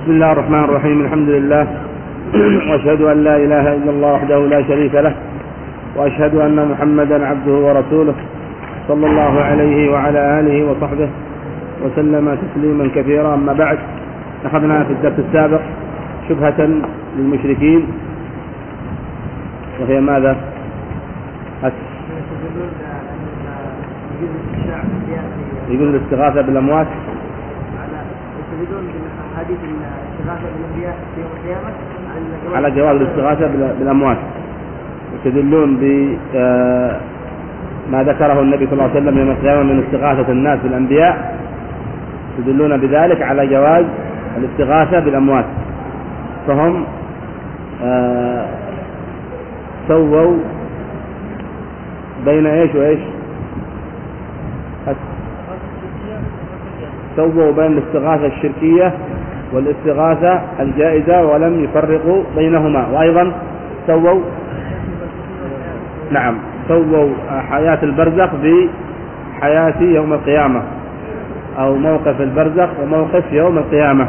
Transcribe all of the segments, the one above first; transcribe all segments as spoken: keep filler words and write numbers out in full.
بسم الله الرحمن الرحيم. الحمد لله، وأشهد أن لا إله إلا الله وحده لا شريك له، وأشهد أن محمدا عبده ورسوله صلى الله عليه وعلى آله وصحبه وسلم تسليما كثيرا. أما بعد، أخذنا في الدرس السابق شبهة للمشركين، وهي ماذا؟ يقول الاستغاثة بالأموات على جواز الاستغاثة بالأموات، يستدلون بما ذكره النبي صلى الله عليه وسلم يوم القيامة من استغاثة الناس بالأنبياء، يستدلون بذلك على جواز الاستغاثة بالأموات. فهم آه سووا بين ايش وايش؟ سووا بين الاستغاثة الشركية والاستغاثة الجائزة ولم يفرقوا بينهما. وأيضا سووا نعم سووا حياة البرزخ بحياة يوم القيامة، أو موقف البرزخ وموقف يوم القيامة،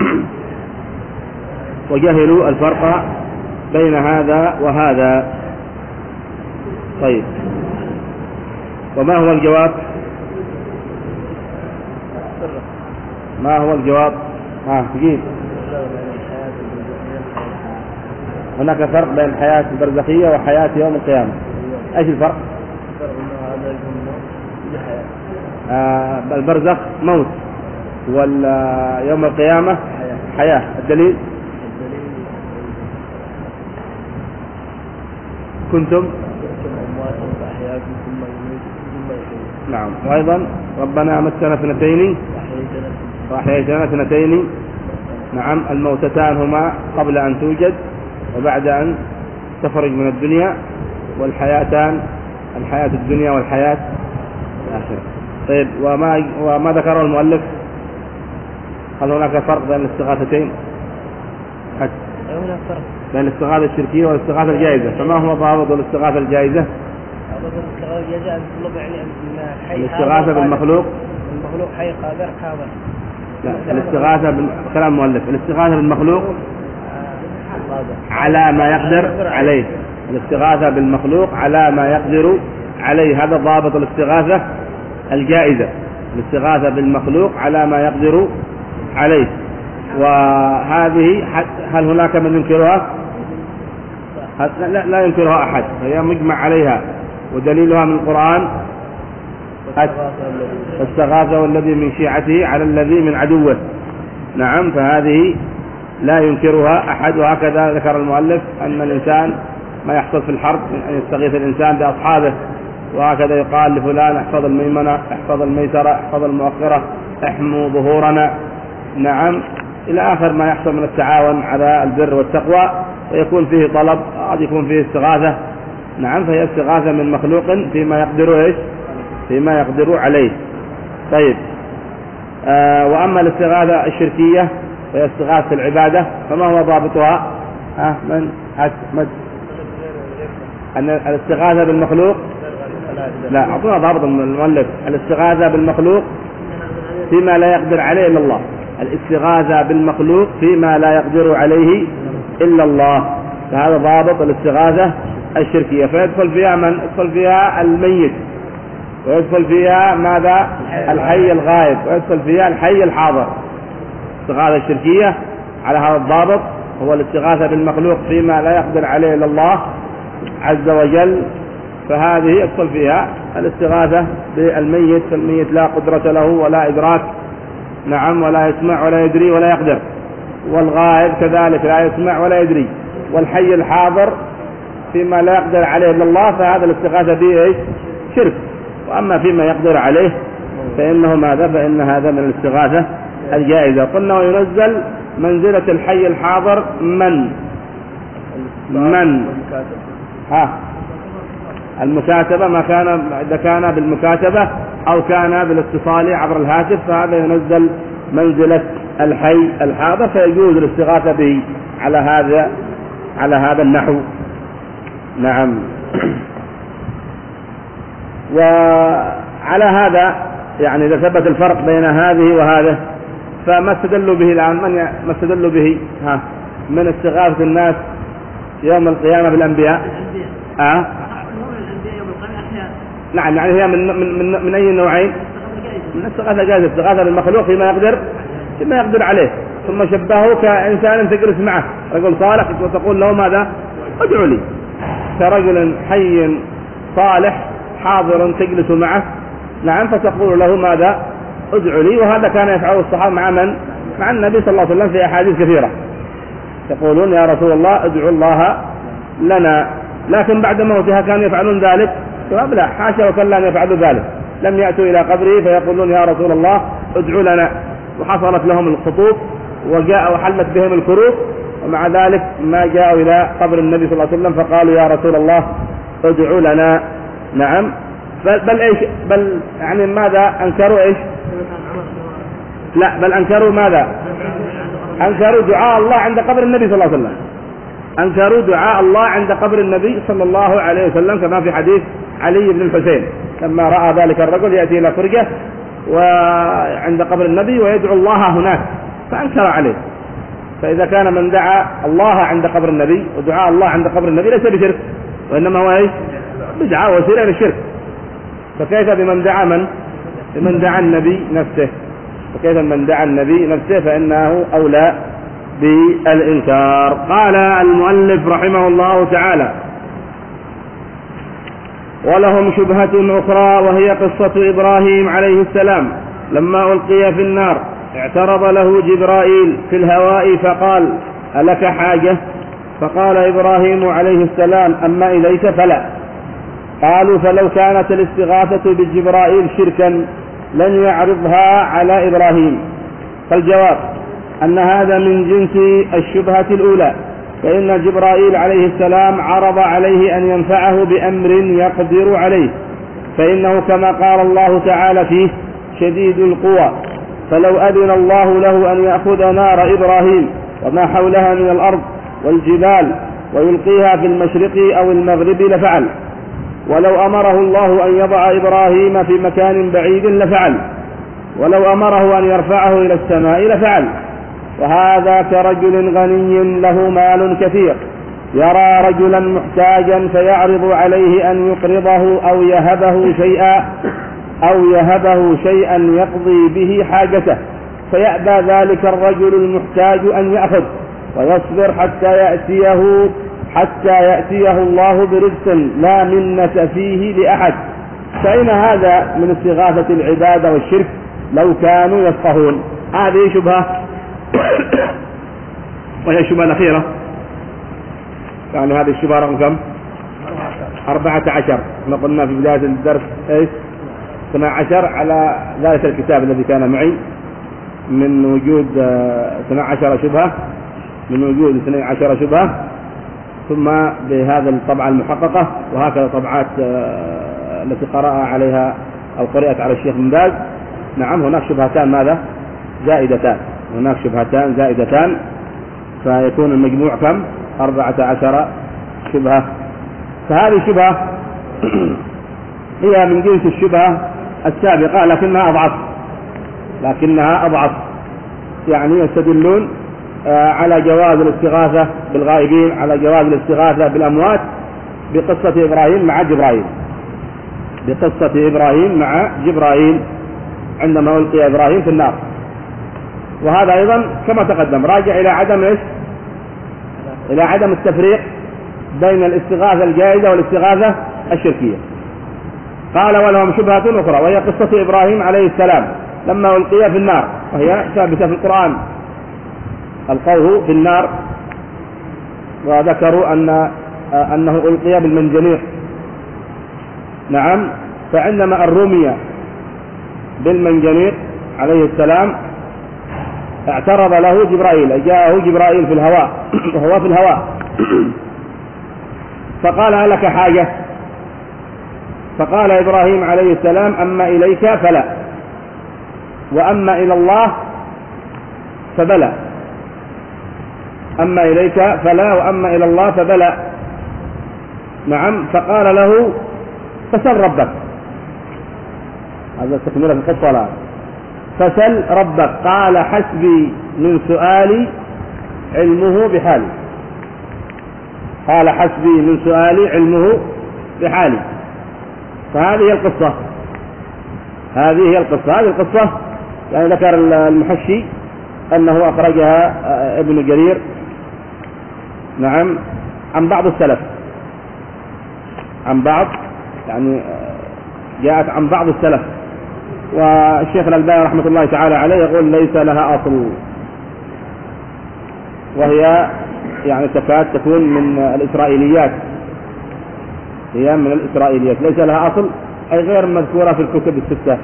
وجهلوا الفرق بين هذا وهذا. طيب، وما هو الجواب؟ ما هو الجواب؟ ها تجيب. هناك فرق بين الحياة البرزخية وحياة يوم القيامة. ايش الفرق؟ آه البرزخ موت، واليوم القيامة حياة. الدليل؟ كنتم نعم. وأيضا ربنا مسنا اثنتين وأحييتنا اثنتين. نعم، الموتتان هما قبل أن توجد وبعد أن تخرج من الدنيا، والحياتان الحياة الدنيا والحياة الآخرة. طيب، وما وما ذكره المؤلف؟ هل هناك فرق بين الاستغاثتين؟ هناك فرق بين الاستغاثة الشركية والاستغاثة الجائزة. فما هو ضابط الاستغاثة الجائزة؟ الاستغاثة بالمخلوق المخلوق حي قادر حاضر. لا، الاستغاثة بكلام المؤلف، الاستغاثة بالمخلوق على ما يقدر عليه. الاستغاثة بالمخلوق على ما يقدر عليه، هذا ضابط الاستغاثة الجائزة. الاستغاثة بالمخلوق على ما يقدر عليه. وهذه هل هناك من ينكرها؟ لا, لا ينكرها أحد، هي مجمع عليها، ودليلها من القرآن: فاستغاثه الذي من شيعته على الذي من عدوه. نعم، فهذه لا ينكرها أحد. وهكذا ذكر المؤلف أن الإنسان ما يحصل في الحرب من أن يستغيث الإنسان بأصحابه، وهكذا يقال لفلان: احفظ الميمنة، احفظ الميسرة، احفظ المؤخرة، احموا ظهورنا. نعم، إلى آخر ما يحصل من التعاون على البر والتقوى، ويكون فيه طلب، قد يكون فيه استغاثة. نعم، فهي استغاثة من مخلوق فيما يقدر إيش؟ فيما يقدر عليه. طيب، آه وأما الاستغاثة الشركية وهي استغاثة العبادة، فما هو ضابطها؟ ها من أحمد؟ أن الاستغاثة بالمخلوق، لا أعطونا ضابط المؤلف. الاستغاثة بالمخلوق فيما لا يقدر عليه إلا الله. الاستغاثة بالمخلوق فيما لا يقدر عليه إلا الله، فهذا ضابط الاستغاثة الشركية. فيدخل فيها من؟ يدخل فيها الميت، ويدخل فيها ماذا؟ الحي الغائب، ويدخل فيها الحي الحاضر. الاستغاثة الشركية على هذا الضابط هو الاستغاثة بالمخلوق فيما لا يقدر عليه إلا الله عز وجل، فهذه يدخل فيها الاستغاثة بالميت، فالميت لا قدرة له ولا إدراك. نعم، ولا يسمع ولا يدري ولا يقدر. والغائب كذلك لا يسمع ولا يدري. والحي الحاضر فيما لا يقدر عليه إلا الله، فهذا الاستغاثة به إيش؟ شرك. وأما فيما يقدر عليه فإنه ماذا؟ فإن هذا من الاستغاثة الجائزة. قلنا وينزل منزلة الحي الحاضر من؟ من؟ ها المكاتبة، ما كان إذا كان بالمكاتبة أو كان بالاتصال عبر الهاتف، فهذا ينزل منزلة الحي الحاضر، فيجوز الاستغاثة به على هذا على هذا النحو. نعم. وعلى هذا يعني إذا ثبت الفرق بين هذه وهذا، فما استدلوا به الآن؟ من ما استدلوا به ها من استغاثة الناس يوم القيامة بالأنبياء؟ آه؟ نعم، يعني هي من من من, من أي نوعين؟ من استغاثة جائزة، استغاثة بالمخلوق فيما يقدر فيما يقدر عليه، ثم شبهه كإنسان تجلس معه رجل صالح وتقول له ماذا؟ ادعوا لي، كرجل حي صالح حاضر تجلس معه، نعم، فتقول له ماذا؟ ادعوا لي. وهذا كان يفعله الصحابة مع من؟ مع النبي صلى الله عليه وسلم في أحاديث كثيرة، يقولون يا رسول الله ادعوا الله لنا، لكن بعد موتها كانوا يفعلون ذلك؟ جواب لا، حاشا وكلا أن يفعلوا ذلك، لم يأتوا إلى قبره فيقولون يا رسول الله ادعوا لنا، وحصلت لهم الخطوب وجاء وحلت بهم الكروب، ومع ذلك ما جاءوا إلى قبر النبي صلى الله عليه وسلم فقالوا يا رسول الله ادعوا لنا. نعم، بل, بل إيش بل يعني ماذا أنكروا؟ إيش لا بل أنكروا ماذا؟ أنكروا دعاء الله عند قبر النبي صلى الله عليه وسلم، أنكروا دعاء الله عند قبر النبي صلى الله عليه وسلم، كما في حديث علي بن الحسين لما رأى ذلك الرجل يأتي إلى فرجة وعند قبر النبي ويدعو الله هناك فأنكر عليه. فإذا كان من دعا الله عند قبر النبي ودعاء الله عند قبر النبي ليس بشرك، وإنما هو إيش؟ بدعة وسيلة للشرك، فكيف بمن دعا من؟ بمن دعا النبي نفسه، وكيف من دعا النبي نفسه فإنه أولى بالإنكار. قال المؤلف رحمه الله تعالى: ولهم شبهة أخرى وهي قصة إبراهيم عليه السلام لما ألقي في النار اعترض له جبرائيل في الهواء فقال: ألك حاجة؟ فقال إبراهيم عليه السلام: أما إليك فلا. قالوا: فلو كانت الاستغاثة بجبرائيل شركا لن يعرضها على إبراهيم. فالجواب أن هذا من جنس الشبهة الأولى، فإن جبرائيل عليه السلام عرض عليه أن ينفعه بأمر يقدر عليه، فإنه كما قال الله تعالى فيه: شديد القوى، فلو أذن الله له أن يأخذ نار إبراهيم وما حولها من الأرض والجبال ويلقيها في المشرق أو المغرب لفعل، ولو أمره الله أن يضع إبراهيم في مكان بعيد لفعل، ولو أمره أن يرفعه إلى السماء لفعل. وهذا كرجل غني له مال كثير يرى رجلا محتاجا فيعرض عليه أن يقرضه أو يهبه شيئا أو يهبه شيئا يقضي به حاجته، فيأبى ذلك الرجل المحتاج أن يأخذ ويصبر حتى يأتيه حتى يأتيه الله برزق لا منة فيه لأحد. فإن هذا من استغاثة العبادة والشرك لو كانوا يفقهون. هذه شبهة وهي الشبهة الأخيرة، يعني هذه الشبهة رقم كم؟ أربعة عشر. ما قلنا في بداية الدرس إيش؟ اثنا عشر على ذلك الكتاب الذي كان معي، من وجود اثنا عشر شبهة، من وجود اثني عشر شبهة، ثم بهذا الطبعة المحققة، وهكذا طبعات التي قرأ عليها أو قرأت على الشيخ بن باز. نعم، هناك شبهتان ماذا؟ زائدتان، هناك شبهتان زائدتان، فيكون المجموع كم؟ أربعة عشر شبهة. فهذه الشبهة هي من جنس الشبهة السابقة لكنها أضعف، لكنها أضعف يعني يستدلون على جواز الاستغاثة بالغائبين، على جواز الاستغاثة بالأموات بقصة إبراهيم مع جبرائيل، بقصة إبراهيم مع جبرائيل عندما ألقي إبراهيم في النار. وهذا أيضا كما تقدم راجع إلى عدم إيش؟ إلى عدم التفريق بين الاستغاثة الجائزة والاستغاثة الشركية. قال: ولهم شبهة أخرى وهي قصة إبراهيم عليه السلام لما ألقي في النار، وهي ثابتة في القرآن، ألقوه في النار، وذكروا أن أنه ألقي بالمنجنيق. نعم، فعندما الرمي بالمنجنيق عليه السلام اعترض له جبرائيل، جاءه جبرائيل في الهواء وهو في الهواء فقال: ألك حاجة؟ فقال إبراهيم عليه السلام: أما إليك فلا، وأما إلى الله فبلى. أما إليك فلا وأما إلى الله فبلى. نعم، فقال له: فسل ربك. هذا تكملة القصة الآن. فسل ربك قال حسبي من سؤالي علمه بحالي. قال حسبي من سؤالي علمه بحالي. فهذه هي القصة، هذه هي القصة هذه القصة يعني ذكر المحشي أنه أخرجها ابن جرير نعم عن بعض السلف، عن بعض يعني جاءت عن بعض السلف. والشيخ الألباني رحمة الله تعالى عليه يقول ليس لها أصل، وهي يعني تكاد تكون من الإسرائيليات، هي من الإسرائيليات ليس لها أصل أي غير مذكورة في الكتب الستة.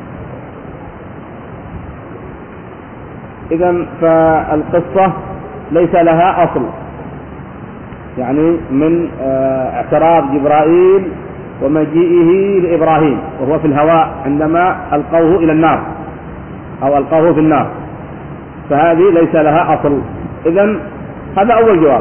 إذن فالقصة ليس لها أصل، يعني من اعتراض جبرائيل ومجيئه لإبراهيم وهو في الهواء عندما ألقوه إلى النار أو ألقوه في النار، فهذه ليس لها أصل. إذن هذا أول جواب،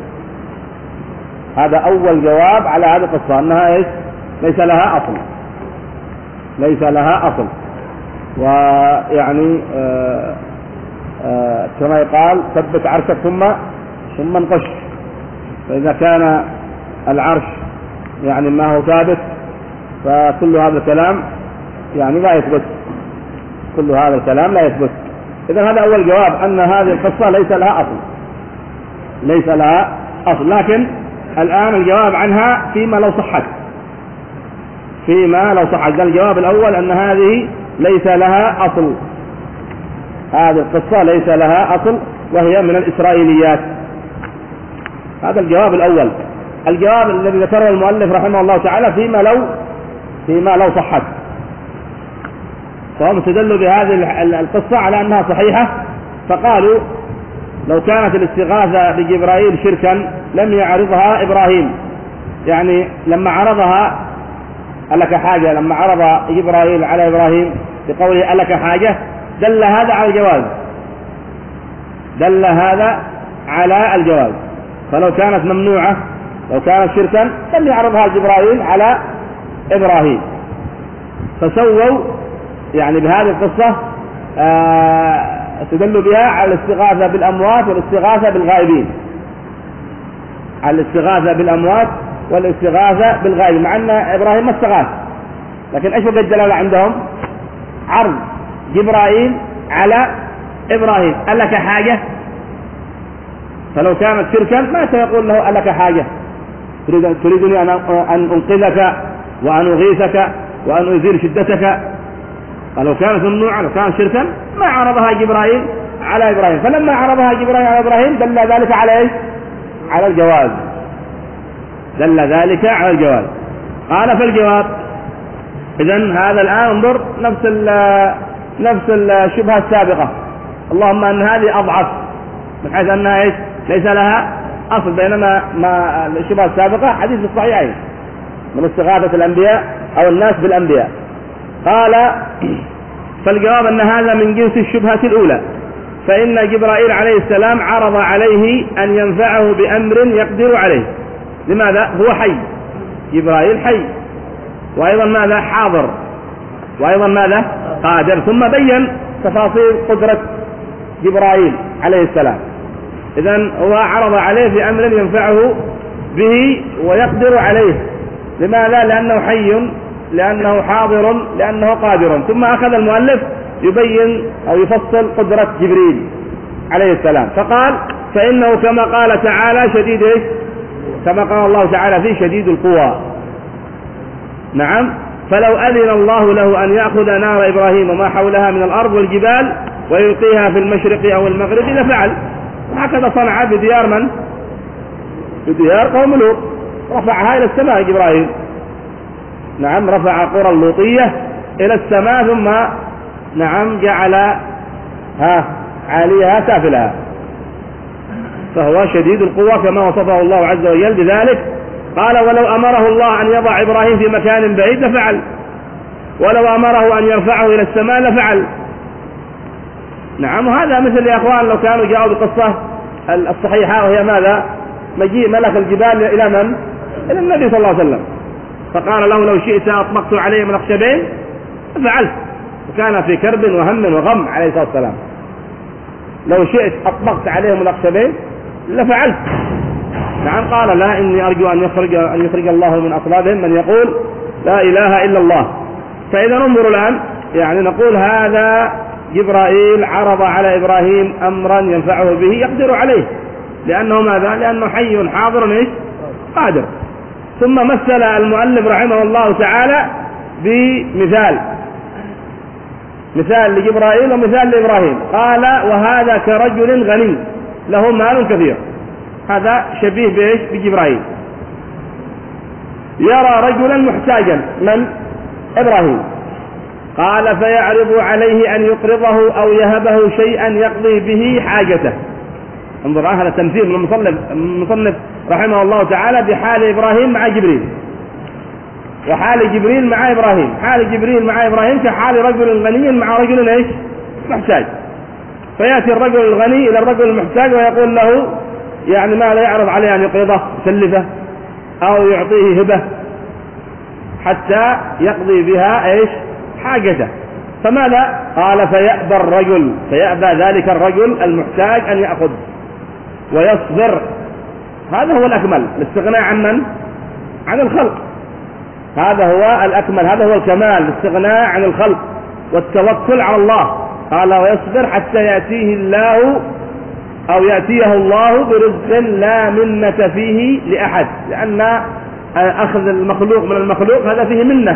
هذا أول جواب على هذه القصة أنها إيش؟ ليس لها أصل، ليس لها أصل. ويعني آآ آآ كما يقال ثبت عرشك ثم ثم انقش. فإذا كان العرش يعني ما هو ثابت فكل هذا الكلام يعني لا يثبت، كل هذا الكلام لا يثبت. إذا هذا أول جواب أن هذه القصة ليس لها أصل، ليس لها أصل. لكن الآن الجواب عنها فيما لو صحت، فيما لو صحت. الجواب الأول أن هذه ليس لها أصل، هذه القصة ليس لها أصل وهي من الإسرائيليات. هذا الجواب الأول. الجواب الذي ذكره المؤلف رحمه الله تعالى فيما لو فيما لو صحت، فهم استدلوا بهذه القصة على أنها صحيحة، فقالوا لو كانت الاستغاثة بجبرائيل شركا لم يعرضها إبراهيم، يعني لما عرضها ألك حاجة، لما عرض جبرائيل على إبراهيم بقوله ألك حاجة دل هذا على الجواز، دل هذا على الجواز. فلو كانت ممنوعة، لو كانت شركا لم يعرضها جبرائيل على إبراهيم. فسووا يعني بهذه القصة استدلوا بها على الاستغاثة بالأموات والاستغاثة بالغائبين، على الاستغاثة بالأموات والاستغاثة بالغائبين، مع أن إبراهيم ما استغاث، لكن إيش وجد الدلالة عندهم؟ عرض جبرائيل على إبراهيم ألك حاجة. فلو كانت شركا ما سيقول له ألك حاجة، تريدني أن أنقذك وأن أغيثك وأن أزيل شدتك. فلو كانت ممنوعة، لو كانت شركا ما عرضها جبرائيل على إبراهيم. فلما عرضها جبرائيل على إبراهيم دل ذلك على إيش؟ على الجواز، دل ذلك على الجواز. قال فالجواب إذن هذا الآن انظر نفس نفس الشبهة السابقة، اللهم أن هذه أضعف من حيث أنها إيش؟ ليس لها أصل، بينما ما الشبهة السابقة حديث الصحيحين من استغاثة الأنبياء أو الناس بالأنبياء. قال فالجواب أن هذا من جنس الشبهة الأولى، فإن جبرائيل عليه السلام عرض عليه أن ينفعه بأمر يقدر عليه. لماذا؟ هو حي، جبرائيل حي، وأيضا ماذا؟ حاضر، وأيضا ماذا؟ قادر. ثم بين تفاصيل قدرة جبرائيل عليه السلام. إذن هو عرض عليه بأمر ينفعه به ويقدر عليه. لماذا؟ لأنه حي، لأنه حاضر، لأنه قادر. ثم أخذ المؤلف يبين أو يفصل قدرة جبريل عليه السلام، فقال فإنه كما قال تعالى شديد إيش؟ كما قال الله تعالى فيه شديد القوى. نعم. فلو أذن الله له أن يأخذ نار إبراهيم وما حولها من الأرض والجبال ويلقيها في المشرق أو المغرب لفعل. وهكذا صنع بديار من؟ بديار قوم لوط، رفعها إلى السماء جبرائيل. نعم، رفع قرى اللوطية إلى السماء ثم نعم جعل ها عاليها سافلها. فهو شديد القوة كما وصفه الله عز وجل بذلك. قال ولو أمره الله أن يضع إبراهيم في مكان بعيد لفعل، ولو أمره أن يرفعه إلى السماء لفعل. نعم. وهذا مثل يا أخوان لو كانوا جاءوا بقصة الصحيحة وهي ماذا؟ مجيء ملك الجبال إلى من؟ إلى النبي صلى الله عليه وسلم، فقال له لو شئت أطبقت عليه من الخشبين ففعلت. وكان في كرب وهم وغم عليه الصلاة والسلام. لو شئت أطبقت عليهم الأخشبين لفعلت. نعم قال لا إني أرجو أن يخرج, أن يخرج الله من أصلابهم من يقول لا إله إلا الله. فإذا ننظر الآن يعني نقول هذا جبرائيل عرض على إبراهيم أمرا ينفعه به يقدر عليه، لأنه ماذا؟ لأنه حي حاضر إيش؟ قادر. ثم مثل المؤلف رحمه الله تعالى بمثال، مثال لجبرائيل ومثال لإبراهيم. قال وهذا كرجل غني له مال كثير، هذا شبيه بإيش؟ بجبرائيل. يرى رجلا محتاجا من؟ إبراهيم. قال فيعرض عليه أن يقرضه أو يهبه شيئا يقضي به حاجته. انظر هذا تمثيل من المصنف المصنف رحمه الله تعالى بحال إبراهيم مع جبريل، وحال جبريل مع إبراهيم. حال جبريل مع إبراهيم كحال رجل غني مع رجل إيش؟ محتاج. فيأتي الرجل الغني إلى الرجل المحتاج ويقول له يعني ما لا يعرض عليه أن يقرضه يسلفه أو يعطيه هبة حتى يقضي بها إيش؟ حاجته. فماذا؟ قال فيأبى الرجل، فيأبى ذلك الرجل المحتاج أن يأخذ ويصبر. هذا هو الأكمل، الاستغناء عن من؟ عن الخلق. هذا هو الأكمل، هذا هو الكمال، الاستغناء عن الخلق والتوكل على الله. قال ويصبر حتى يأتيه الله أو يأتيه الله برزق لا منة فيه لأحد، لأن أخذ المخلوق من المخلوق هذا فيه منة.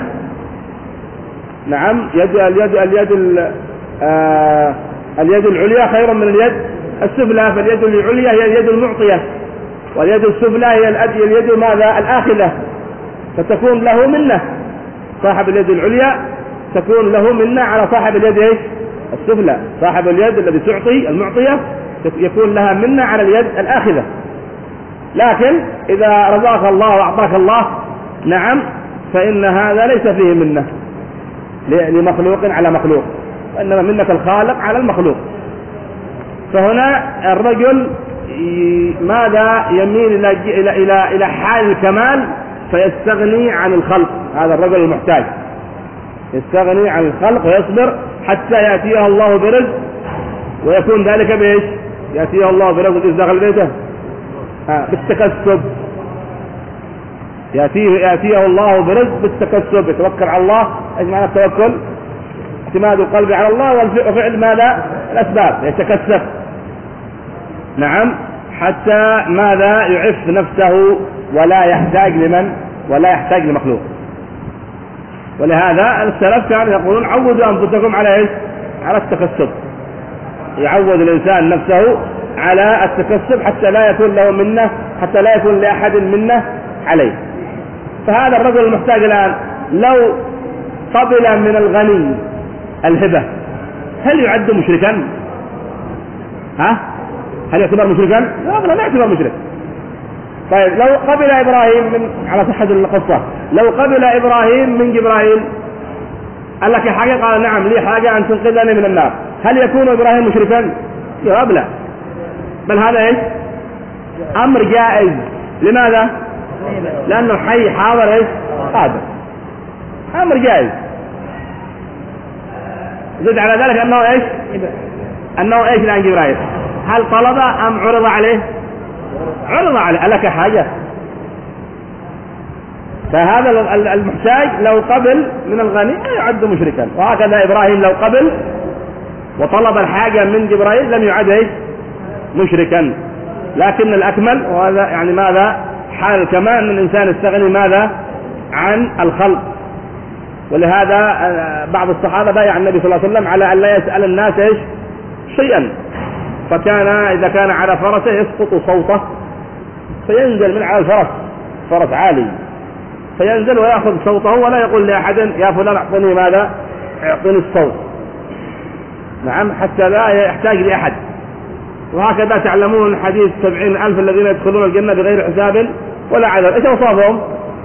نعم يد اليد اليد آه اليد العليا خير من اليد السفلى، فاليد العليا هي اليد المعطية، واليد السفلى هي اليد ماذا؟ الآخذة، فتكون له منة. صاحب اليد العليا تكون له منة على صاحب اليد ايش؟ السفلى. صاحب اليد الذي تعطي المعطية يكون لها منة على اليد الآخذة. لكن إذا رزقك الله وأعطاك الله نعم فإن هذا ليس فيه منة لمخلوق على مخلوق، وإنما منة الخالق على المخلوق. فهنا الرجل ماذا؟ يميل إلى إلى إلى حال الكمال فيستغني عن الخلق. هذا الرجل المحتاج يستغني عن الخلق ويصبر حتى يأتيه الله برزق، ويكون ذلك بإيش؟ يأتيه الله برزق إذ دخل بيته آه بالتكسب. يأتيه يأتيه الله برزق بالتكسب، يتوكل على الله. ايش معنى التوكل؟ اعتماد القلب على الله وفعل ماذا؟ الأسباب، يتكسب. نعم حتى ماذا؟ يعف نفسه ولا يحتاج لمن؟ ولا يحتاج لمخلوق. ولهذا السلف كانوا يقولون عودوا أنفسكم على ايش؟ على التكسب. يعود الإنسان نفسه على التكسب حتى لا يكون له منة، حتى لا يكون لأحد منة عليه. فهذا الرجل المحتاج الآن لو قبل من الغني الهبة هل يعد مشركا؟ ها؟ هل يعتبر مشركا؟ لا لا يعتبر مشرك. طيب لو قبل إبراهيم من على صحة القصة، لو قبل إبراهيم من جبرائيل قال لك حاجة، قال نعم لي حاجة أن تنقذني من النار، هل يكون إبراهيم مشركا؟ جواب لا، بل هذا إيش؟ أمر جائز. لماذا؟ لأنه حي حاضر إيش؟ قادر، أمر جائز. زد على ذلك أنه إيش؟ أنه إيش الآن جبرائيل؟ هل طلب أم عرض عليه؟ عرض عليه. لك حاجة. فهذا المحتاج لو قبل من الغني يعد مشركا، وهكذا إبراهيم لو قبل وطلب الحاجة من جبرائيل لم يعد إيش؟ مشركا. لكن الأكمل وهذا يعني ماذا؟ حال كمان أن الإنسان يستغني ماذا؟ عن الخلق. ولهذا بعض الصحابة بايع النبي صلى الله عليه وسلم على أن لا يسأل الناس إيش؟ شيئا، فكان إذا كان على فرسه يسقط صوته فينزل من على الفرس، فرس عالي، فينزل ويأخذ صوته ولا يقول لأحد يا فلان أعطني ماذا؟ أعطني الصوت. نعم حتى لا يحتاج لأحد. وهكذا تعلمون حديث سبعين ألف الذين يدخلون الجنة بغير حساب ولا عذاب. إيش أوصافهم؟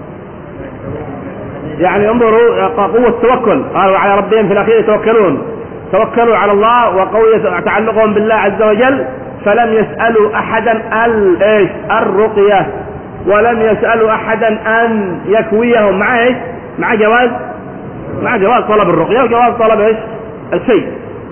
يعني انظروا قوة التوكل، قالوا على ربهم في الأخير يتوكلون، توكلوا على الله وقوية تعلقهم بالله عز وجل، فلم يسألوا أحدا ايش؟ الرقية، ولم يسألوا أحدا أن يكويهم. مع إيش؟ مع جواز مع جواز طلب الرقية وجواز طلب إيش؟ الشيء،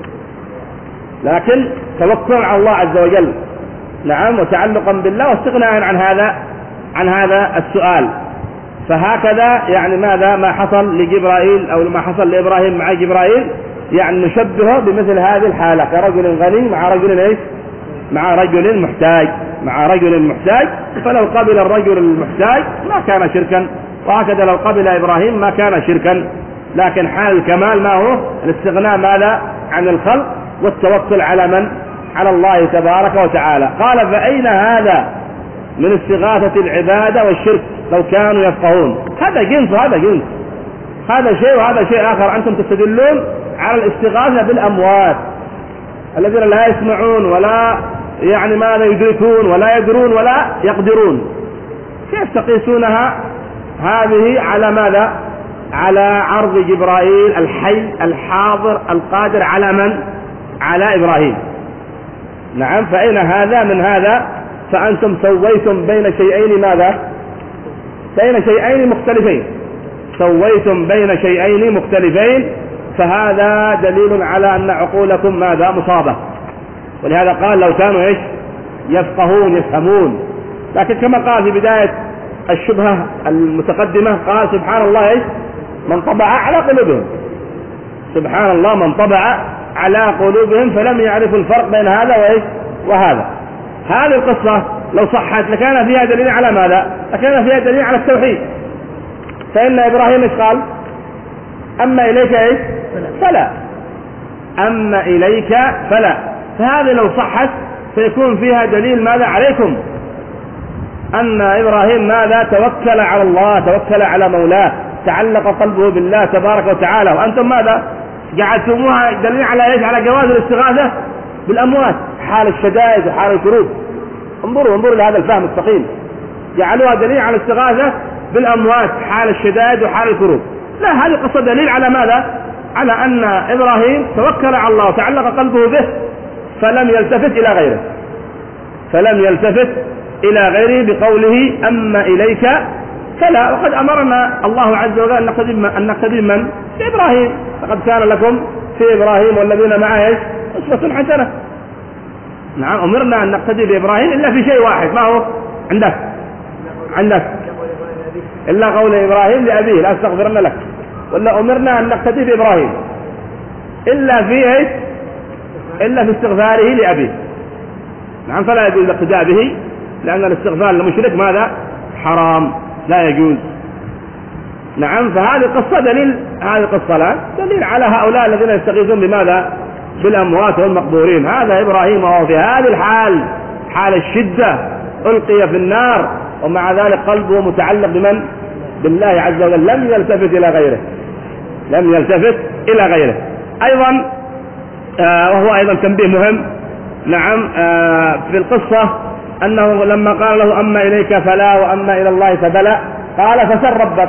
لكن توكل على الله عز وجل، نعم، وتعلقا بالله واستغناء عن هذا عن هذا السؤال. فهكذا يعني ماذا ما حصل لجبرائيل أو ما حصل لإبراهيم مع جبرائيل، يعني نشبهه بمثل هذه الحالة كرجل غني مع رجل ايش؟ مع رجل محتاج مع رجل محتاج فلو قبل الرجل المحتاج ما كان شركا، وهكذا لو قبل إبراهيم ما كان شركا. لكن حال الكمال ما هو؟ الاستغناء ماذا؟ عن الخلق والتوكل على من؟ على الله تبارك وتعالى. قال فأين هذا من استغاثة العبادة والشرك لو كانوا يفقهون؟ هذا جنس وهذا جنس، هذا شيء وهذا شيء آخر. أنتم تستدلون على الاستغاثة بالأموات الذين لا يسمعون ولا يعني ماذا يدركون ولا يدرون ولا يقدرون، كيف تقيسونها هذه على ماذا؟ على عرض جبرائيل الحي الحاضر القادر على من؟ على إبراهيم. نعم، فأين هذا من هذا؟ فأنتم سويتم بين شيئين ماذا؟ بين شيئين مختلفين، سويتم بين شيئين مختلفين، فهذا دليل على أن عقولكم ماذا؟ مصابة. ولهذا قال لو كانوا ايش؟ يفقهون يفهمون. لكن كما قال في بداية الشبهة المتقدمة قال سبحان الله ايش؟ من طبع على قلوبهم، سبحان الله من طبع على قلوبهم فلم يعرفوا الفرق بين هذا وايش؟ وهذا. هذه القصة لو صحت لكان فيها دليل على ماذا؟ لكان فيها دليل على التوحيد. فإن إبراهيم ايش قال؟ أما إليك ايش؟ فلا، أما إليك فلا. فهذه لو صحت فيكون فيها دليل ماذا عليكم؟ أن إبراهيم ماذا؟ توكل على الله، توكل على مولاه، تعلق قلبه بالله تبارك وتعالى. وأنتم ماذا؟ جعلتموها دليل على ايش؟ على جواز الاستغاثة بالأموات حال الشدائد وحال الكروب. انظروا انظروا لهذا الفهم الثقيل، جعلوها دليل على الاستغاثة بالأموات حال الشدائد وحال الكروب. لا، هذه قصة دليل على ماذا؟ على أن إبراهيم توكل على الله وتعلق قلبه به فلم يلتفت إلى غيره، فلم يلتفت إلى غيره بقوله أما إليك فلا. وقد أمرنا الله عز وجل أن نقتدي من؟ بإبراهيم، فقد كان لكم في إبراهيم والذين معه أسوة حسنة. نعم، أمرنا أن نقتدي بإبراهيم إلا في شيء واحد، ما هو؟ عندك عندك إلا قول إبراهيم لأبيه لا أستغفرن لك. ولا أمرنا أن نقتدي بإبراهيم إلا في إيش؟ إلا في استغفاره لأبيه. نعم، فلا يجوز الاقتداء به لأن الاستغفار للمشرك ماذا؟ حرام، لا يجوز. نعم، فهذه قصة دليل، هذه قصة لا دليل على هؤلاء الذين يستغيثون بماذا؟ بالأموات والمقبورين. هذا إبراهيم وهو في هذه الحال، حال الشدة، ألقي في النار ومع ذلك قلبه متعلق بمن؟ بالله عز وجل، لم يلتفت إلى غيره، لم يلتفت إلى غيره. أيضا آه وهو أيضا تنبيه مهم، نعم، آه في القصة أنه لما قال له أما إليك فلا وأما إلى الله فبلا، قال فسل ربك،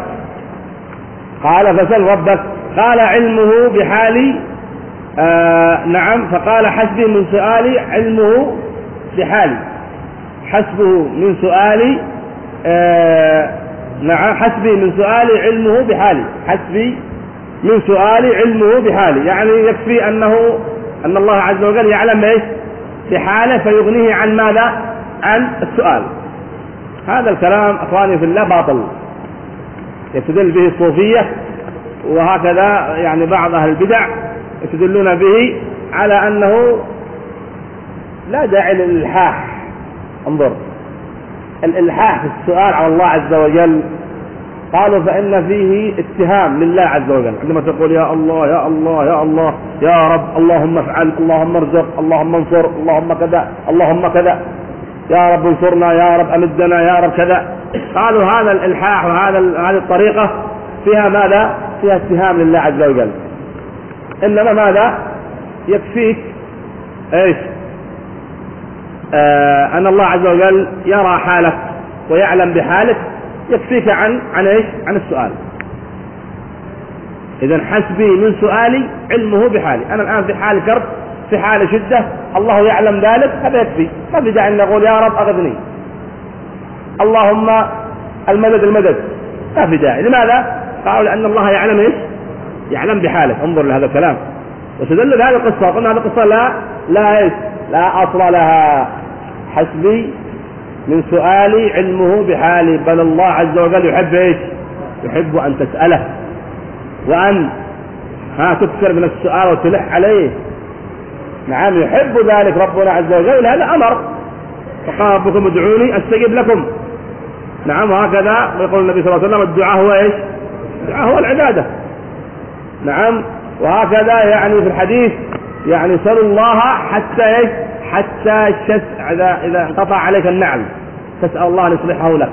قال فسل ربك، قال علمه بحالي، آه نعم، فقال حسبي من سؤالي علمه بحالي، حسبه من سؤالي آه نعم حسبي من سؤالي علمه بحالي، حسبي من سؤالي علمه بحالي، يعني يكفي أنه أن الله عز وجل يعلم ايش؟ بحاله فيغنيه عن ماذا؟ عن السؤال. هذا الكلام أخواني في الله باطل، يستدل به الصوفية وهكذا يعني بعض أهل البدع يستدلون به على أنه لا داعي للإلحاح. انظر، الإلحاح في السؤال على الله عز وجل قالوا فإن فيه اتهام لله عز وجل، عندما تقول يا الله يا الله يا الله يا رب اللهم افعل اللهم ارزق اللهم انصر اللهم كذا اللهم كذا يا رب انصرنا يا رب امدنا يا رب كذا، قالوا هذا الإلحاح وهذا هذه الطريقة فيها ماذا؟ فيها اتهام لله عز وجل. إنما ماذا؟ يكفيك ايش؟ آه أن الله عز وجل يرى حالك ويعلم بحالك، يكفيك عن عن ايش؟ عن السؤال. إذن حسبي من سؤالي علمه بحالي، أنا الآن في حال كرب، في حال شدة، الله يعلم ذلك، هذا يكفي، ما في داعي أن نقول يا رب أغثني اللهم المدد المدد، ما في داعي. لماذا؟ قالوا لأن الله يعلم ايش؟ يعلم بحالك. انظر لهذا الكلام، وتدل بهذه القصة. قلنا هذه القصة لا لا إيش لا أصل لها. حسبي من سؤالي علمه بحالي، بل الله عز وجل يحب إيش يحب أن تسأله وأن ها تكثر من السؤال وتلح عليه. نعم يحب ذلك ربنا عز وجل، هذا أمر، فقال ربكم ادعوني أستجب لكم. نعم وهكذا يقول النبي صلى الله عليه وسلم الدعاء هو إيش الدعاء هو العبادة. نعم وهكذا يعني في الحديث يعني سل الله حتى إيش حتى شسع إذا, إذا انقطع عليك النعل تسأل الله أن يصلحه لك،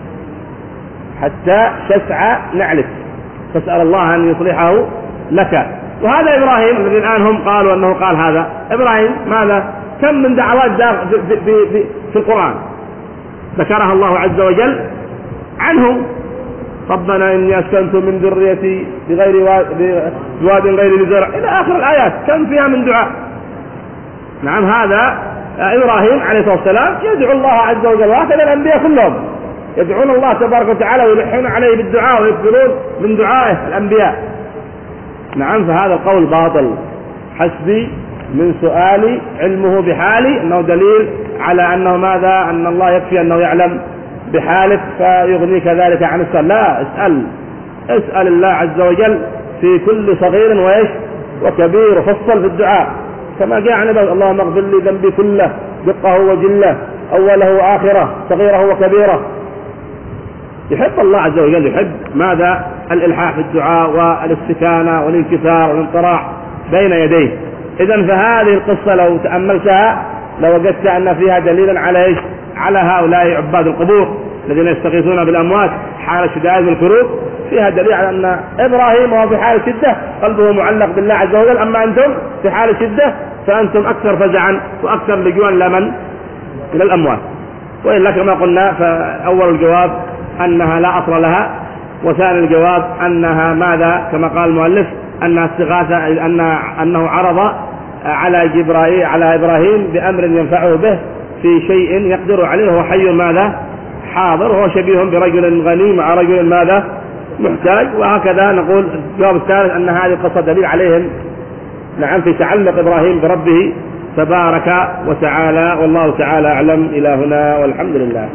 حتى شسع نعلك تسأل الله أن يصلحه لك. وهذا إبراهيم الذي الآن هم قالوا أنه قال هذا إبراهيم ماذا كم من دعوات في, في, في, في القرآن ذكرها الله عز وجل عنه. ربنا إني أسكنت من ذريتي بغير واد غير ذي زرع إلى آخر الآيات، كم فيها من دعاء. نعم هذا إبراهيم عليه الصلاة والسلام يدعو الله عز وجل، وهكذا الأنبياء كلهم يدعون الله تبارك وتعالى ويلحون عليه بالدعاء ويكثرون من دعائه الأنبياء. نعم فهذا القول باطل. حسبي من سؤالي علمه بحالي أنه دليل على أنه ماذا أن الله يكفي أنه يعلم بحالك فيغنيك ذلك عن السؤال. لا، اسأل اسأل الله عز وجل في كل صغير وإيش وكبير، وفصل في الدعاء كما جاء عن اللهم اغفر لي ذنبي كله دقه وجله أوله وآخره صغيره وكبيره. يحب الله عز وجل يحب ماذا الإلحاح في الدعاء والاستكانة والانكسار والانطراح بين يديه. إذن فهذه القصة لو تأملتها لوجدت أن فيها دليلا على إيش على هؤلاء عباد القبور الذين يستغيثون بالأموات حال شدائد الكروب. فيها دليل على أن إبراهيم وهو في حال شدة قلبه معلق بالله عز وجل، أما أنتم في حال شدة فأنتم أكثر فزعا وأكثر لجوءا لمن إلى الأموات. وإلا كما قلنا فأول الجواب أنها لا أصل لها، وثاني الجواب أنها ماذا كما قال المؤلف أنها استغاثة أن أنه عرض على جبرائيل على إبراهيم بأمر ينفعه به في شيء يقدر عليه وهو حي ماذا حاضر، وهو شبيه برجل غني مع رجل ماذا محتاج. وهكذا نقول الجواب الثالث أن هذه القصة دليل عليهم نعم في تعلق إبراهيم بربه تبارك وتعالى. والله تعالى أعلم. إلى هنا والحمد لله.